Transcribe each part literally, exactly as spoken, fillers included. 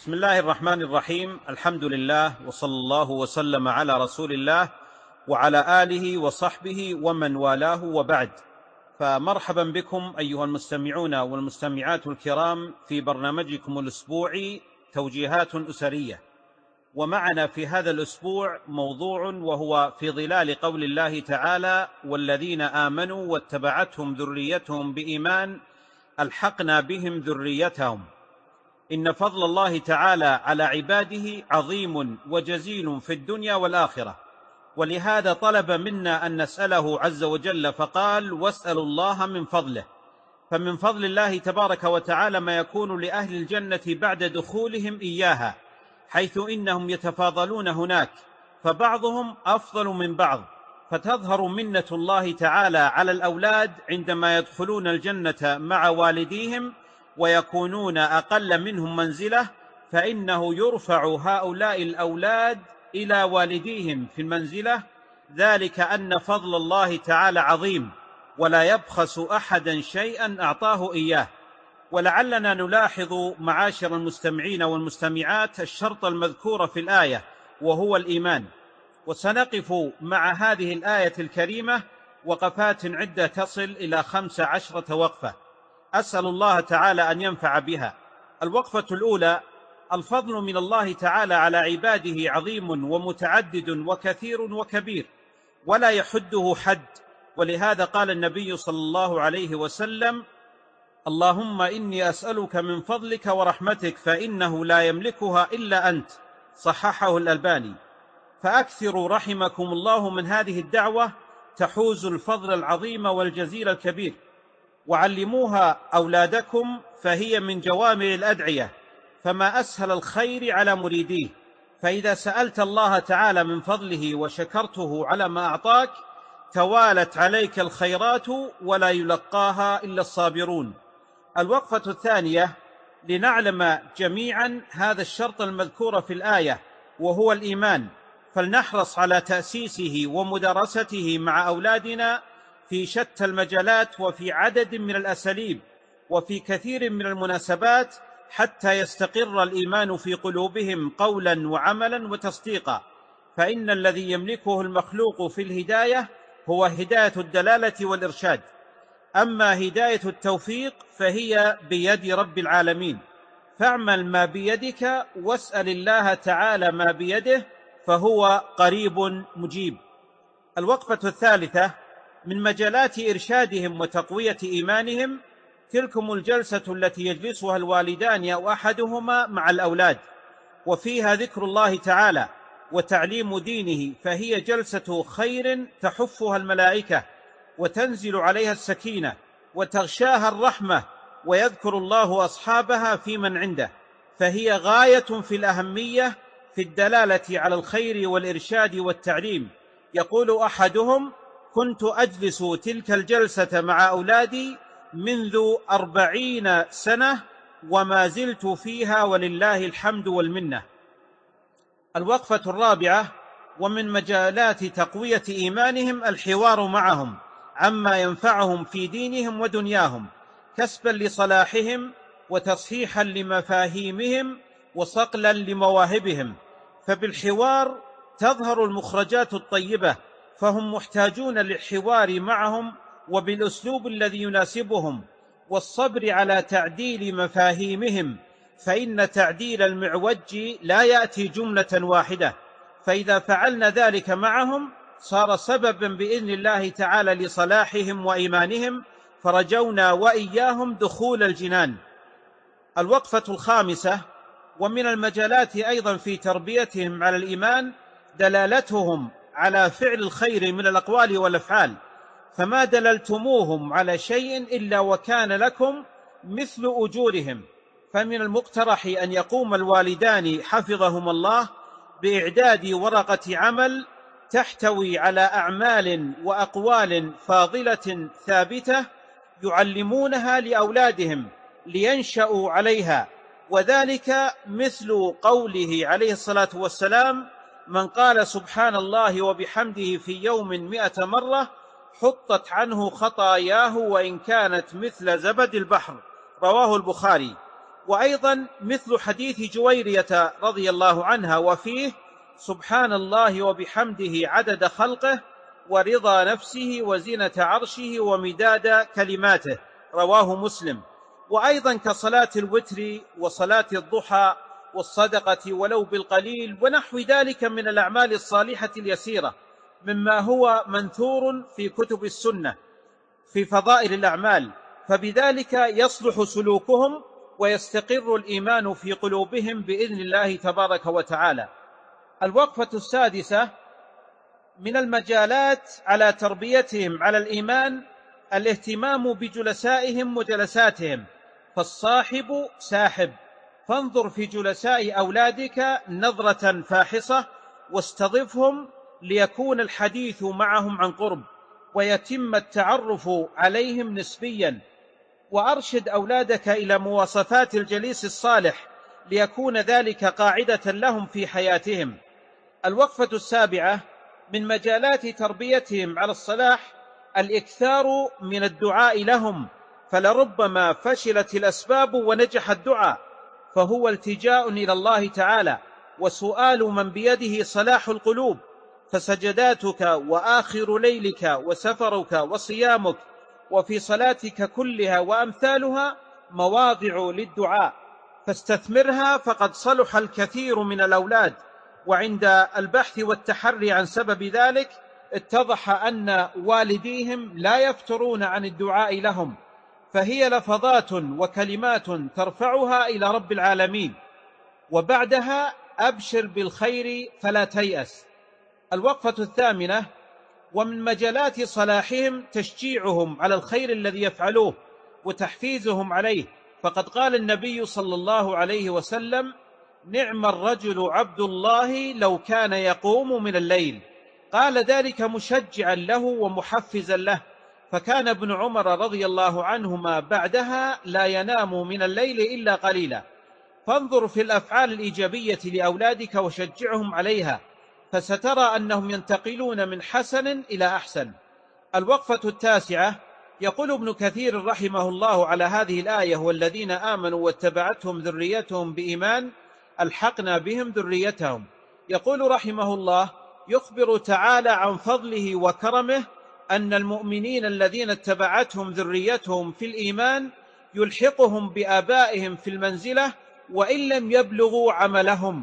بسم الله الرحمن الرحيم. الحمد لله، وصلى الله وسلم على رسول الله وعلى آله وصحبه ومن والاه، وبعد. فمرحبا بكم أيها المستمعون والمستمعات الكرام في برنامجكم الأسبوعي توجيهات أسرية. ومعنا في هذا الأسبوع موضوع وهو في ظلال قول الله تعالى: والذين آمنوا واتبعتهم ذريتهم بإيمان ألحقنا بهم ذريتهم. إن فضل الله تعالى على عباده عظيم وجزيل في الدنيا والآخرة، ولهذا طلب منا أن نسأله عز وجل فقال: واسألوا الله من فضله. فمن فضل الله تبارك وتعالى ما يكون لأهل الجنة بعد دخولهم إياها، حيث إنهم يتفاضلون هناك، فبعضهم أفضل من بعض، فتظهر منة الله تعالى على الأولاد عندما يدخلون الجنة مع والديهم ويكونون أقل منهم منزلة، فإنه يرفع هؤلاء الأولاد إلى والديهم في المنزلة، ذلك أن فضل الله تعالى عظيم ولا يبخس أحدا شيئا أعطاه إياه. ولعلنا نلاحظ معاشر المستمعين والمستمعات الشرط المذكور في الآية وهو الإيمان، وسنقف مع هذه الآية الكريمة وقفات عدة تصل إلى خمس عشرة وقفة، أسأل الله تعالى أن ينفع بها. الوقفة الأولى: الفضل من الله تعالى على عباده عظيم ومتعدد وكثير وكبير ولا يحده حد، ولهذا قال النبي صلى الله عليه وسلم: اللهم إني أسألك من فضلك ورحمتك فإنه لا يملكها إلا أنت. صححه الألباني. فأكثروا رحمكم الله من هذه الدعوة تحوز الفضل العظيم والجزيل الكبير، وعلموها أولادكم فهي من جوامع الأدعية، فما أسهل الخير على مريديه. فإذا سألت الله تعالى من فضله وشكرته على ما أعطاك توالت عليك الخيرات ولا يلقاها إلا الصابرون. الوقفة الثانية: لنعلم جميعا هذا الشرط المذكور في الآية وهو الإيمان، فلنحرص على تأسيسه ومدارسته مع أولادنا في شتى المجالات وفي عدد من الأساليب وفي كثير من المناسبات، حتى يستقر الإيمان في قلوبهم قولا وعملا وتصديقا. فإن الذي يملكه المخلوق في الهداية هو هداية الدلالة والإرشاد، أما هداية التوفيق فهي بيد رب العالمين. فاعمل ما بيدك واسأل الله تعالى ما بيده، فهو قريب مجيب. الوقفة الثالثة: من مجالات إرشادهم وتقوية إيمانهم تلكم الجلسة التي يجلسها الوالدان أو أحدهما مع الأولاد، وفيها ذكر الله تعالى وتعليم دينه، فهي جلسة خير تحفها الملائكة وتنزل عليها السكينة وتغشاها الرحمة، ويذكر الله أصحابها في من عنده، فهي غاية في الأهمية في الدلالة على الخير والإرشاد والتعليم. يقول أحدهم: كنت أجلس تلك الجلسة مع أولادي منذ أربعين سنة وما زلت فيها ولله الحمد والمنة. الوقفة الرابعة: ومن مجالات تقوية إيمانهم الحوار معهم عما ينفعهم في دينهم ودنياهم، كسبا لصلاحهم وتصحيحا لمفاهيمهم وصقلا لمواهبهم، فبالحوار تظهر المخرجات الطيبة، فهم محتاجون للحوار معهم وبالأسلوب الذي يناسبهم، والصبر على تعديل مفاهيمهم، فإن تعديل المعوج لا يأتي جملة واحدة، فإذا فعلنا ذلك معهم صار سببا بإذن الله تعالى لصلاحهم وإيمانهم، فرجونا وإياهم دخول الجنان. الوقفة الخامسة: ومن المجالات أيضا في تربيتهم على الإيمان دلالتهم على فعل الخير من الأقوال والأفعال، فما دللتموهم على شيء إلا وكان لكم مثل أجورهم. فمن المقترح أن يقوم الوالدان حفظهما الله بإعداد ورقة عمل تحتوي على أعمال وأقوال فاضلة ثابتة يعلمونها لأولادهم لينشأوا عليها، وذلك مثل قوله عليه الصلاة والسلام: من قال سبحان الله وبحمده في يوم مئة مرة حطت عنه خطاياه وإن كانت مثل زبد البحر. رواه البخاري. وأيضا مثل حديث جويرية رضي الله عنها وفيه: سبحان الله وبحمده عدد خلقه ورضا نفسه وزنة عرشه ومداد كلماته، رواه مسلم. وأيضا كصلاة الوتر وصلاة الضحى والصدقة ولو بالقليل ونحو ذلك من الأعمال الصالحة اليسيرة مما هو منثور في كتب السنة في فضائل الأعمال، فبذلك يصلح سلوكهم ويستقر الإيمان في قلوبهم بإذن الله تبارك وتعالى. الوقفة السادسة: من المجالات على تربيتهم على الإيمان الاهتمام بجلسائهم وجلساتهم، فالصاحب ساحب، فانظر في جلساء أولادك نظرة فاحصة واستضفهم ليكون الحديث معهم عن قرب ويتم التعرف عليهم نسبيا، وأرشد أولادك إلى مواصفات الجليس الصالح ليكون ذلك قاعدة لهم في حياتهم. الوقفة السابعة: من مجالات تربيتهم على الصلاح الإكثار من الدعاء لهم، فلربما فشلت الأسباب ونجح الدعاء، فهو التجاء إلى الله تعالى وسؤال من بيده صلاح القلوب، فسجداتك وآخر ليلك وسفرك وصيامك وفي صلاتك كلها وأمثالها مواضع للدعاء، فاستثمرها، فقد صلح الكثير من الأولاد. وعند البحث والتحري عن سبب ذلك اتضح أن والديهم لا يفترون عن الدعاء لهم، فهي لفظات وكلمات ترفعها إلى رب العالمين، وبعدها أبشر بالخير فلا تيأس. الوقفة الثامنة: ومن مجالات صلاحهم تشجيعهم على الخير الذي يفعلوه وتحفيزهم عليه، فقد قال النبي صلى الله عليه وسلم: نعم الرجل عبد الله لو كان يقوم من الليل. قال ذلك مشجعا له ومحفزا له، فكان ابن عمر رضي الله عنهما بعدها لا ينام من الليل إلا قليلا. فانظر في الأفعال الإيجابية لأولادك وشجعهم عليها، فسترى أنهم ينتقلون من حسن إلى أحسن. الوقفة التاسعة: يقول ابن كثير رحمه الله على هذه الآية: والذين آمنوا واتبعتهم ذريتهم بإيمان ألحقنا بهم ذريتهم. يقول رحمه الله: يخبر تعالى عن فضله وكرمه أن المؤمنين الذين اتبعتهم ذريتهم في الإيمان يلحقهم بآبائهم في المنزلة وإن لم يبلغوا عملهم،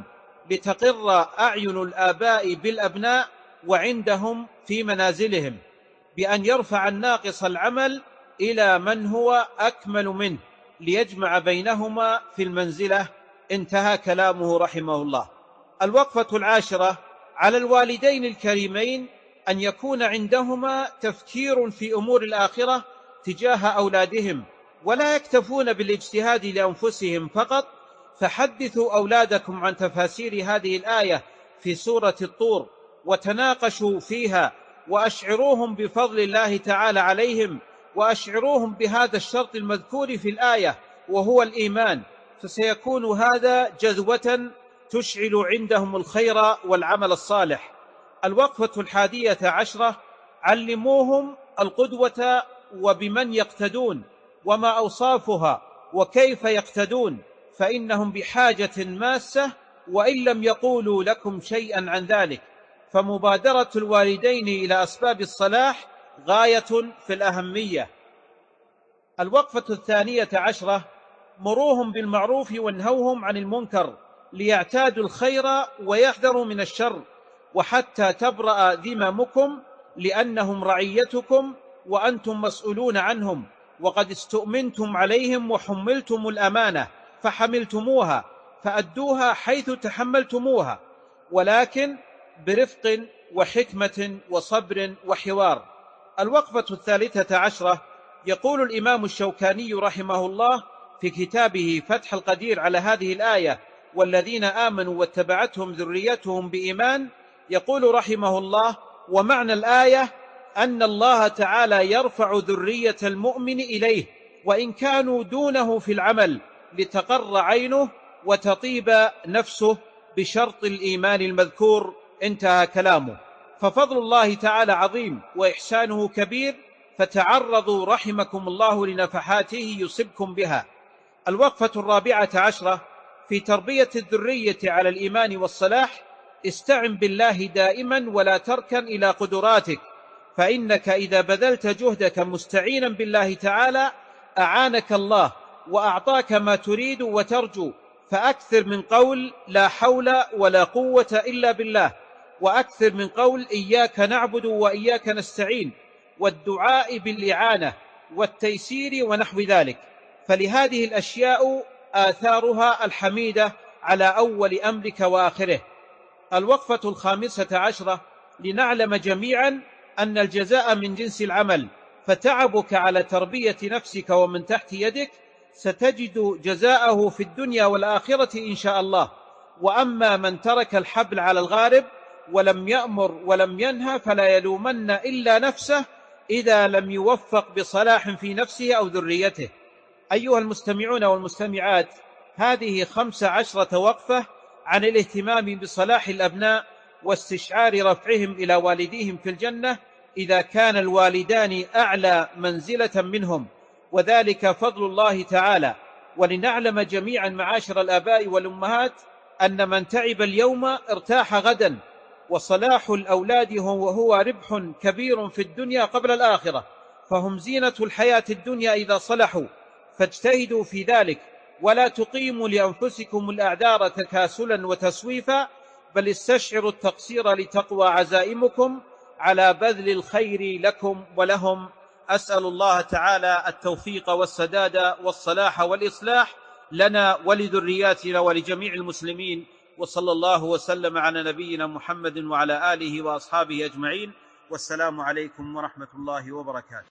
لتقر أعين الآباء بالأبناء وعندهم في منازلهم، بأن يرفع الناقص العمل إلى من هو أكمل منه ليجمع بينهما في المنزلة. انتهى كلامه رحمه الله. الوقفة العاشرة: على الوالدين الكريمين أن يكون عندهما تفكير في أمور الآخرة تجاه أولادهم، ولا يكتفون بالاجتهاد لأنفسهم فقط، فحدثوا أولادكم عن تفاسير هذه الآية في سورة الطور وتناقشوا فيها، وأشعروهم بفضل الله تعالى عليهم، وأشعروهم بهذا الشرط المذكور في الآية وهو الإيمان، فسيكون هذا جذوة تشعل عندهم الخير والعمل الصالح. الوقفة الحادية عشرة: علموهم القدوة وبمن يقتدون وما أوصافها وكيف يقتدون، فإنهم بحاجة ماسة وإن لم يقولوا لكم شيئا عن ذلك، فمبادرة الوالدين إلى أسباب الصلاح غاية في الأهمية. الوقفة الثانية عشرة: مروهم بالمعروف وانهوهم عن المنكر ليعتادوا الخير ويحذروا من الشر، وحتى تبرأ ذممكم لأنهم رعيتكم وأنتم مسؤولون عنهم، وقد استؤمنتم عليهم وحملتم الأمانة فحملتموها فأدوها حيث تحملتموها، ولكن برفق وحكمة وصبر وحوار. الوقفة الثالثة عشرة: يقول الإمام الشوكاني رحمه الله في كتابه فتح القدير على هذه الآية: والذين آمنوا واتبعتهم ذريتهم بإيمان، يقول رحمه الله: ومعنى الآية أن الله تعالى يرفع ذرية المؤمن إليه وإن كانوا دونه في العمل لتقر عينه وتطيب نفسه بشرط الإيمان المذكور. انتهى كلامه. ففضل الله تعالى عظيم وإحسانه كبير، فتعرضوا رحمكم الله لنفحاته يصبكم بها. الوقفة الرابعة عشرة في تربية الذرية على الإيمان والصلاح: استعن بالله دائما ولا تركن إلى قدراتك، فإنك إذا بذلت جهدك مستعينا بالله تعالى أعانك الله وأعطاك ما تريد وترجو، فأكثر من قول لا حول ولا قوة إلا بالله، وأكثر من قول إياك نعبد وإياك نستعين، والدعاء بالإعانة والتيسير ونحو ذلك، فلهذه الأشياء آثارها الحميدة على أول أمرك وآخره. الوقفة الخامسة عشرة: لنعلم جميعا أن الجزاء من جنس العمل، فتعبك على تربية نفسك ومن تحت يدك ستجد جزاءه في الدنيا والآخرة إن شاء الله. وأما من ترك الحبل على الغارب ولم يأمر ولم ينهى فلا يلومن إلا نفسه إذا لم يوفق بصلاح في نفسه أو ذريته. أيها المستمعون والمستمعات، هذه خمس عشرة وقفة عن الاهتمام بصلاح الأبناء واستشعار رفعهم إلى والديهم في الجنة إذا كان الوالدان أعلى منزلة منهم، وذلك فضل الله تعالى. ولنعلم جميعا معاشر الآباء والأمهات أن من تعب اليوم ارتاح غدا، وصلاح الأولاد هو, هو ربح كبير في الدنيا قبل الآخرة، فهم زينة الحياة الدنيا إذا صلحوا، فاجتهدوا في ذلك، ولا تقيموا لأنفسكم الأعذار تكاسلا وتسويفا، بل استشعروا التقصير لتقوى عزائمكم على بذل الخير لكم ولهم. أسأل الله تعالى التوفيق والسداد والصلاح والإصلاح لنا ولذرياتنا ولجميع المسلمين، وصلى الله وسلم على نبينا محمد وعلى آله وأصحابه أجمعين، والسلام عليكم ورحمة الله وبركاته.